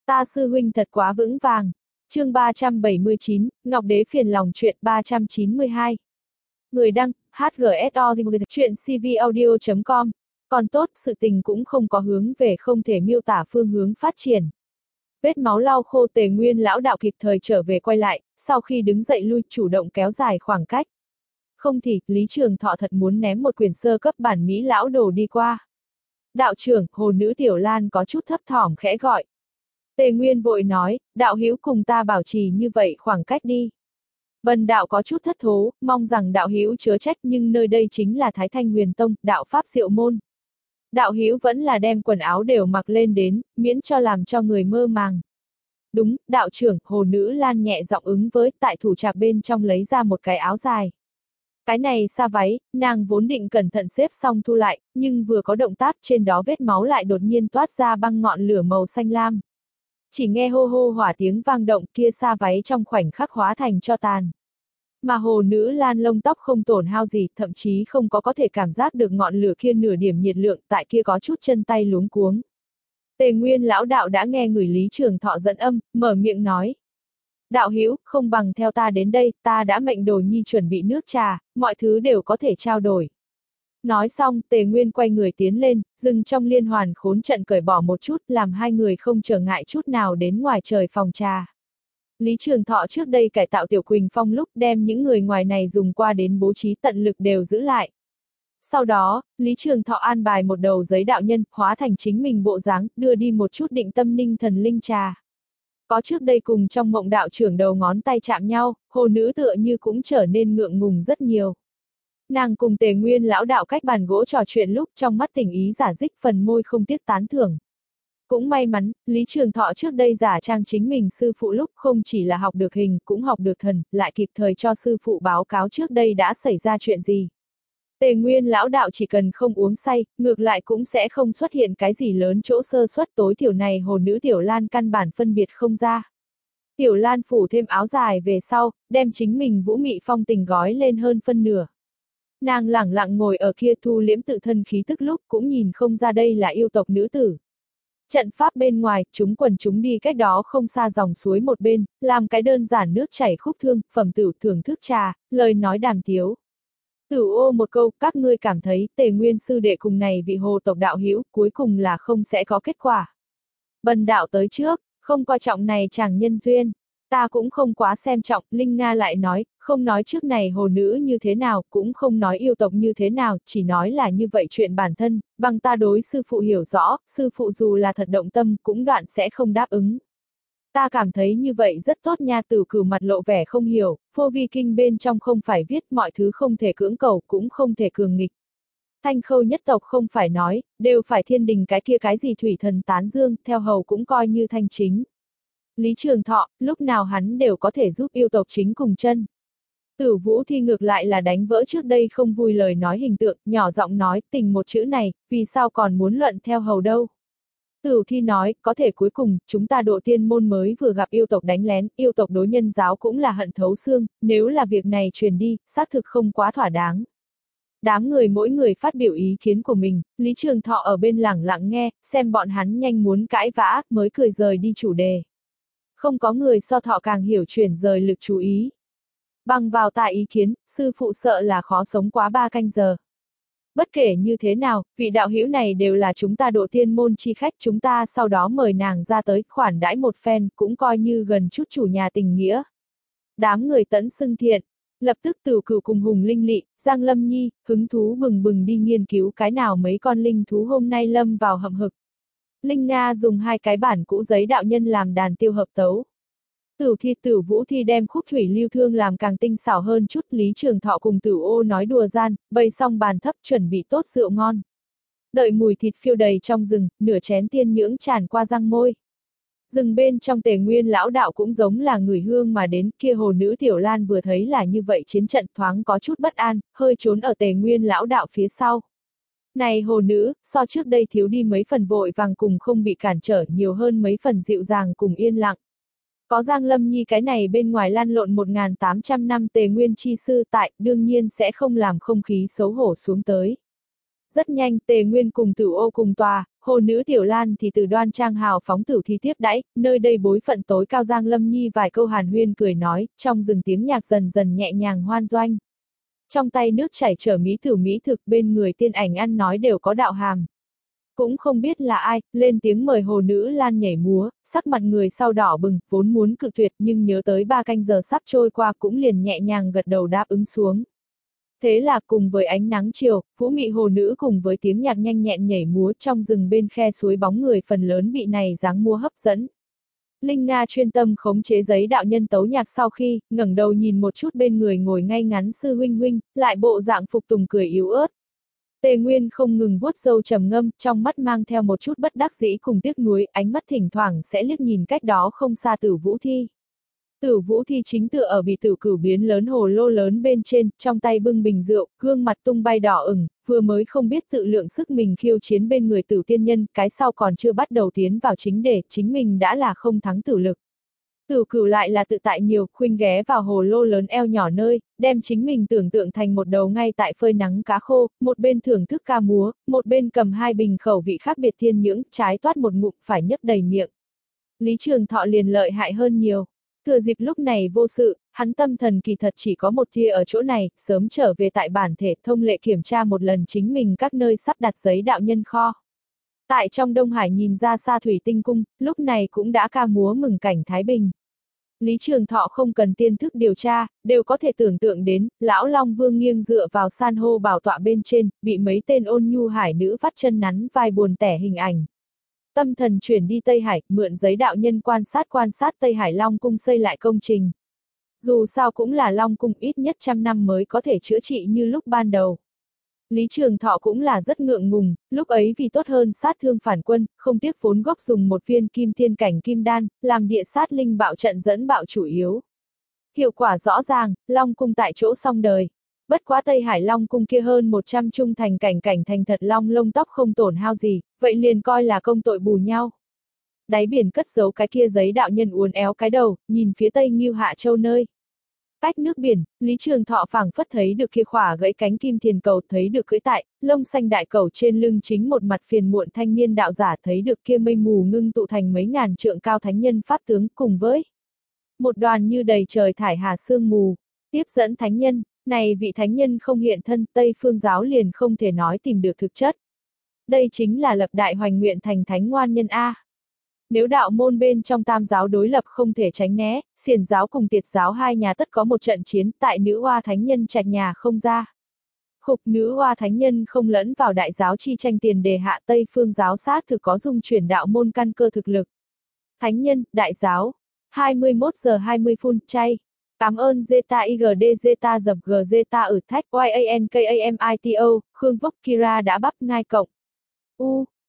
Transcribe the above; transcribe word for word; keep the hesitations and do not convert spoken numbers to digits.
Ta sư huynh thật quá vững vàng. Chương ba trăm bảy mươi chín, Ngọc Đế phiền lòng chuyện ba trăm chín mươi hai. Người đăng, hát giê ét o chuyện cvaudio chấm com. Còn tốt, sự tình cũng không có hướng về không thể miêu tả phương hướng phát triển. Vết máu lau khô, Tề Nguyên lão đạo kịp thời trở về quay lại, sau khi đứng dậy lui chủ động kéo dài khoảng cách. Không thì, Lý Trường Thọ thật muốn ném một quyển sơ cấp bản Mỹ lão đồ đi qua. Đạo trưởng, hồ nữ Tiểu Lan có chút thấp thỏm khẽ gọi. Tề Nguyên vội nói, đạo hữu cùng ta bảo trì như vậy khoảng cách đi. Bần đạo có chút thất thố, mong rằng đạo hữu chớ trách, nhưng nơi đây chính là Thái Thanh Huyền Tông, đạo pháp diệu môn. Đạo hữu vẫn là đem quần áo đều mặc lên đến, miễn cho làm cho người mơ màng. Đúng, đạo trưởng, hồ nữ Lan nhẹ giọng ứng với, tại thủ trạc bên trong lấy ra một cái áo dài. Cái này xa váy, nàng vốn định cẩn thận xếp xong thu lại, nhưng vừa có động tác trên đó vết máu lại đột nhiên toát ra băng ngọn lửa màu xanh lam. Chỉ nghe hô hô hỏa tiếng vang động, kia xa váy trong khoảnh khắc hóa thành tro tàn. Mà hồ nữ Lan lông tóc không tổn hao gì, thậm chí không có có thể cảm giác được ngọn lửa kia nửa điểm nhiệt lượng, tại kia có chút chân tay luống cuống. Tề Nguyên lão đạo đã nghe người Lý Trường Thọ dẫn âm, mở miệng nói. Đạo hữu, không bằng theo ta đến đây, ta đã mệnh Đồ Nhi chuẩn bị nước trà, mọi thứ đều có thể trao đổi. Nói xong, Tề Nguyên quay người tiến lên, dừng trong liên hoàn khốn trận cởi bỏ một chút, làm hai người không trở ngại chút nào đến ngoài trời phòng trà. Lý Trường Thọ trước đây cải tạo Tiểu Quỳnh Phong lúc đem những người ngoài này dùng qua đến bố trí tận lực đều giữ lại. Sau đó, Lý Trường Thọ an bài một đầu giấy đạo nhân, hóa thành chính mình bộ dáng, đưa đi một chút định tâm ninh thần linh trà. Có trước đây cùng trong mộng đạo trưởng đầu ngón tay chạm nhau, hồ nữ tựa như cũng trở nên ngượng ngùng rất nhiều. Nàng cùng Tề Nguyên lão đạo cách bàn gỗ trò chuyện lúc trong mắt tình ý giả dích, phần môi không tiếc tán thưởng. Cũng may mắn, Lý Trường Thọ trước đây giả trang chính mình sư phụ lúc không chỉ là học được hình, cũng học được thần, lại kịp thời cho sư phụ báo cáo trước đây đã xảy ra chuyện gì. Tề Nguyên lão đạo chỉ cần không uống say, ngược lại cũng sẽ không xuất hiện cái gì lớn chỗ sơ suất, tối thiểu này hồ nữ Tiểu Lan căn bản phân biệt không ra. Tiểu Lan phủ thêm áo dài về sau, đem chính mình vũ mị phong tình gói lên hơn phân nửa. Nàng lẳng lặng ngồi ở kia thu liễm tự thân khí tức lúc cũng nhìn không ra đây là yêu tộc nữ tử. Trận pháp bên ngoài, chúng quần chúng đi cách đó không xa dòng suối một bên, làm cái đơn giản nước chảy khúc thương, phẩm tử thưởng thức trà, lời nói đàm tiếu. Tử ô một câu, các ngươi cảm thấy Tề Nguyên sư đệ cùng này vị hồ tộc đạo hữu cuối cùng là không sẽ có kết quả. Bần đạo tới trước, không coi trọng này chàng nhân duyên. Ta cũng không quá xem trọng, Linh Nga lại nói, không nói trước này hồ nữ như thế nào, cũng không nói yêu tộc như thế nào, chỉ nói là như vậy chuyện bản thân, bằng ta đối sư phụ hiểu rõ, sư phụ dù là thật động tâm cũng đoạn sẽ không đáp ứng. Ta cảm thấy như vậy rất tốt nha. Tử Cửu mặt lộ vẻ không hiểu, Phô Vi Kinh bên trong không phải viết mọi thứ không thể cưỡng cầu cũng không thể cường nghịch. Thanh Khâu nhất tộc không phải nói, đều phải thiên đình cái kia cái gì thủy thần tán dương, theo hầu cũng coi như thanh chính. Lý Trường Thọ, lúc nào hắn đều có thể giúp yêu tộc chính cùng chân. Tử Vũ Thi ngược lại là đánh vỡ trước đây không vui lời nói hình tượng, nhỏ giọng nói, tình một chữ này, vì sao còn muốn luận theo hầu đâu. Tử Thi nói, có thể cuối cùng, chúng ta độ tiên môn mới vừa gặp yêu tộc đánh lén, yêu tộc đối nhân giáo cũng là hận thấu xương, nếu là việc này truyền đi, xác thực không quá thỏa đáng. Đám người mỗi người phát biểu ý kiến của mình, Lý Trường Thọ ở bên lẳng lặng nghe, xem bọn hắn nhanh muốn cãi vã, mới cười rời đi chủ đề. Không có người so Thọ càng hiểu chuyển rời lực chú ý. Bằng vào tại ý kiến, sư phụ sợ là khó sống quá ba canh giờ. Bất kể như thế nào, vị đạo hữu này đều là chúng ta độ tiên môn chi khách, chúng ta sau đó mời nàng ra tới, khoản đãi một phen, cũng coi như gần chút chủ nhà tình nghĩa. Đám người tẫn xưng thiện, lập tức Tử Cửu cùng Hùng Linh Lị, Giang Lâm Nhi, hứng thú bừng bừng đi nghiên cứu cái nào mấy con linh thú hôm nay lâm vào hậm hực. Linh Nga dùng hai cái bản cũ giấy đạo nhân làm đàn tiêu hợp tấu. Tử Thi Tử Vũ Thi đem khúc thủy lưu thương làm càng tinh xảo hơn chút. Lý Trường Thọ cùng Tử Ô nói đùa gian, bày xong bàn thấp chuẩn bị tốt rượu ngon. Đợi mùi thịt phiêu đầy trong rừng, nửa chén tiên nhưỡng tràn qua răng môi. Rừng bên trong Tề Nguyên lão đạo cũng giống là người hương mà đến, kia hồ nữ Tiểu Lan vừa thấy là như vậy chiến trận thoáng có chút bất an, hơi trốn ở Tề Nguyên lão đạo phía sau. Này hồ nữ, so trước đây thiếu đi mấy phần vội vàng cùng không bị cản trở, nhiều hơn mấy phần dịu dàng cùng yên lặng. Có Giang Lâm Nhi cái này bên ngoài lan lộn một nghìn tám trăm năm Tề Nguyên chi sư tại, đương nhiên sẽ không làm không khí xấu hổ xuống tới. Rất nhanh Tề Nguyên cùng Tử Ô cùng tòa, Hồ nữ Tiểu Lan thì từ đoan trang hào phóng tử thi tiếp đãi, nơi đây bối phận tối cao Giang Lâm Nhi vài câu hàn huyên cười nói, trong rừng tiếng nhạc dần dần nhẹ nhàng hoan doanh. Trong tay nước chảy chở mỹ tử mỹ thực, bên người tiên ảnh ăn nói đều có đạo hàm. Cũng không biết là ai, lên tiếng mời hồ nữ Lan nhảy múa, sắc mặt người sau đỏ bừng, vốn muốn cự tuyệt nhưng nhớ tới ba canh giờ sắp trôi qua cũng liền nhẹ nhàng gật đầu đáp ứng xuống. Thế là cùng với ánh nắng chiều, vũ mị hồ nữ cùng với tiếng nhạc nhanh nhẹn nhảy múa trong rừng bên khe suối bóng người phần lớn bị này dáng múa hấp dẫn. Linh Nga chuyên tâm khống chế giấy đạo nhân tấu nhạc sau khi, ngẩng đầu nhìn một chút bên người ngồi ngay ngắn sư huynh huynh, lại bộ dạng phục tùng cười yếu ớt. Tề Nguyên không ngừng vuốt râu trầm ngâm, trong mắt mang theo một chút bất đắc dĩ cùng tiếc nuối, ánh mắt thỉnh thoảng sẽ liếc nhìn cách đó không xa Tử Vũ Thi. Tử Vũ Thi chính tựa ở bị tử cửu biến lớn hồ lô lớn bên trên, trong tay bưng bình rượu, gương mặt tung bay đỏ ửng, vừa mới không biết tự lượng sức mình khiêu chiến bên người Tử tiên nhân, cái sau còn chưa bắt đầu tiến vào chính đề, chính mình đã là không thắng tử lực. Tử cửu lại là tự tại nhiều, khuynh ghé vào hồ lô lớn eo nhỏ nơi, đem chính mình tưởng tượng thành một đầu ngay tại phơi nắng cá khô, một bên thưởng thức ca múa, một bên cầm hai bình khẩu vị khác biệt thiên nhưỡng, trái toát một ngụm phải nhấp đầy miệng. Lý Trường Thọ liền lợi hại hơn nhiều. Thừa dịp lúc này vô sự, hắn tâm thần kỳ thật chỉ có một tia ở chỗ này, sớm trở về tại bản thể thông lệ kiểm tra một lần chính mình các nơi sắp đặt giấy đạo nhân kho. Tại trong Đông Hải nhìn ra xa thủy tinh cung, lúc này cũng đã ca múa mừng cảnh Thái Bình. Lý Trường Thọ không cần tiên thức điều tra, đều có thể tưởng tượng đến, lão Long Vương nghiêng dựa vào san hô bảo tọa bên trên, bị mấy tên ôn nhu hải nữ vắt chân nắn vai buồn tẻ hình ảnh. Tâm thần chuyển đi Tây Hải, mượn giấy đạo nhân quan sát quan sát Tây Hải Long Cung xây lại công trình. Dù sao cũng là Long Cung ít nhất trăm năm mới có thể chữa trị như lúc ban đầu. Lý Trường Thọ cũng là rất ngượng ngùng, lúc ấy vì tốt hơn sát thương phản quân, không tiếc vốn gốc dùng một viên kim thiên cảnh kim đan, làm địa sát linh bạo trận dẫn bạo chủ yếu. Hiệu quả rõ ràng, Long Cung tại chỗ xong đời. Bất quá Tây Hải Long Cung kia hơn một trăm trung thành cảnh cảnh thành thật long lông tóc không tổn hao gì, vậy liền coi là công tội bù nhau. Đáy biển cất giấu cái kia giấy đạo nhân uốn éo cái đầu, nhìn phía tây Ngưu Hạ Châu nơi. Cách nước biển, Lý Trường Thọ phảng phất thấy được kia khỏa gãy cánh kim thiền cầu, thấy được cưỡi tại, lông xanh đại cầu trên lưng chính một mặt phiền muộn thanh niên đạo giả, thấy được kia mây mù ngưng tụ thành mấy ngàn trượng cao thánh nhân pháp tướng cùng với một đoàn như đầy trời thải hà sương mù, tiếp dẫn thánh nhân, này vị thánh nhân không hiện thân, Tây Phương giáo liền không thể nói tìm được thực chất. Đây chính là lập đại hoành nguyện thành thánh ngoan nhân A. Nếu đạo môn bên trong tam giáo đối lập không thể tránh né, xiển giáo cùng tiệt giáo hai nhà tất có một trận chiến tại nữ oa thánh nhân trạch nhà không ra. Khục nữ oa thánh nhân không lẫn vào đại giáo chi tranh tiền đề hạ Tây Phương giáo xác thực có dung chuyển đạo môn căn cơ thực lực. Thánh nhân, đại giáo, hai mươi mốt giờ hai mươi phút chay. Cảm ơn Zeta i giê đê Zeta dập G Zeta ở thách Y A N K A M I T O, Khương Vốc Kira đã bắp ngai cộng. U.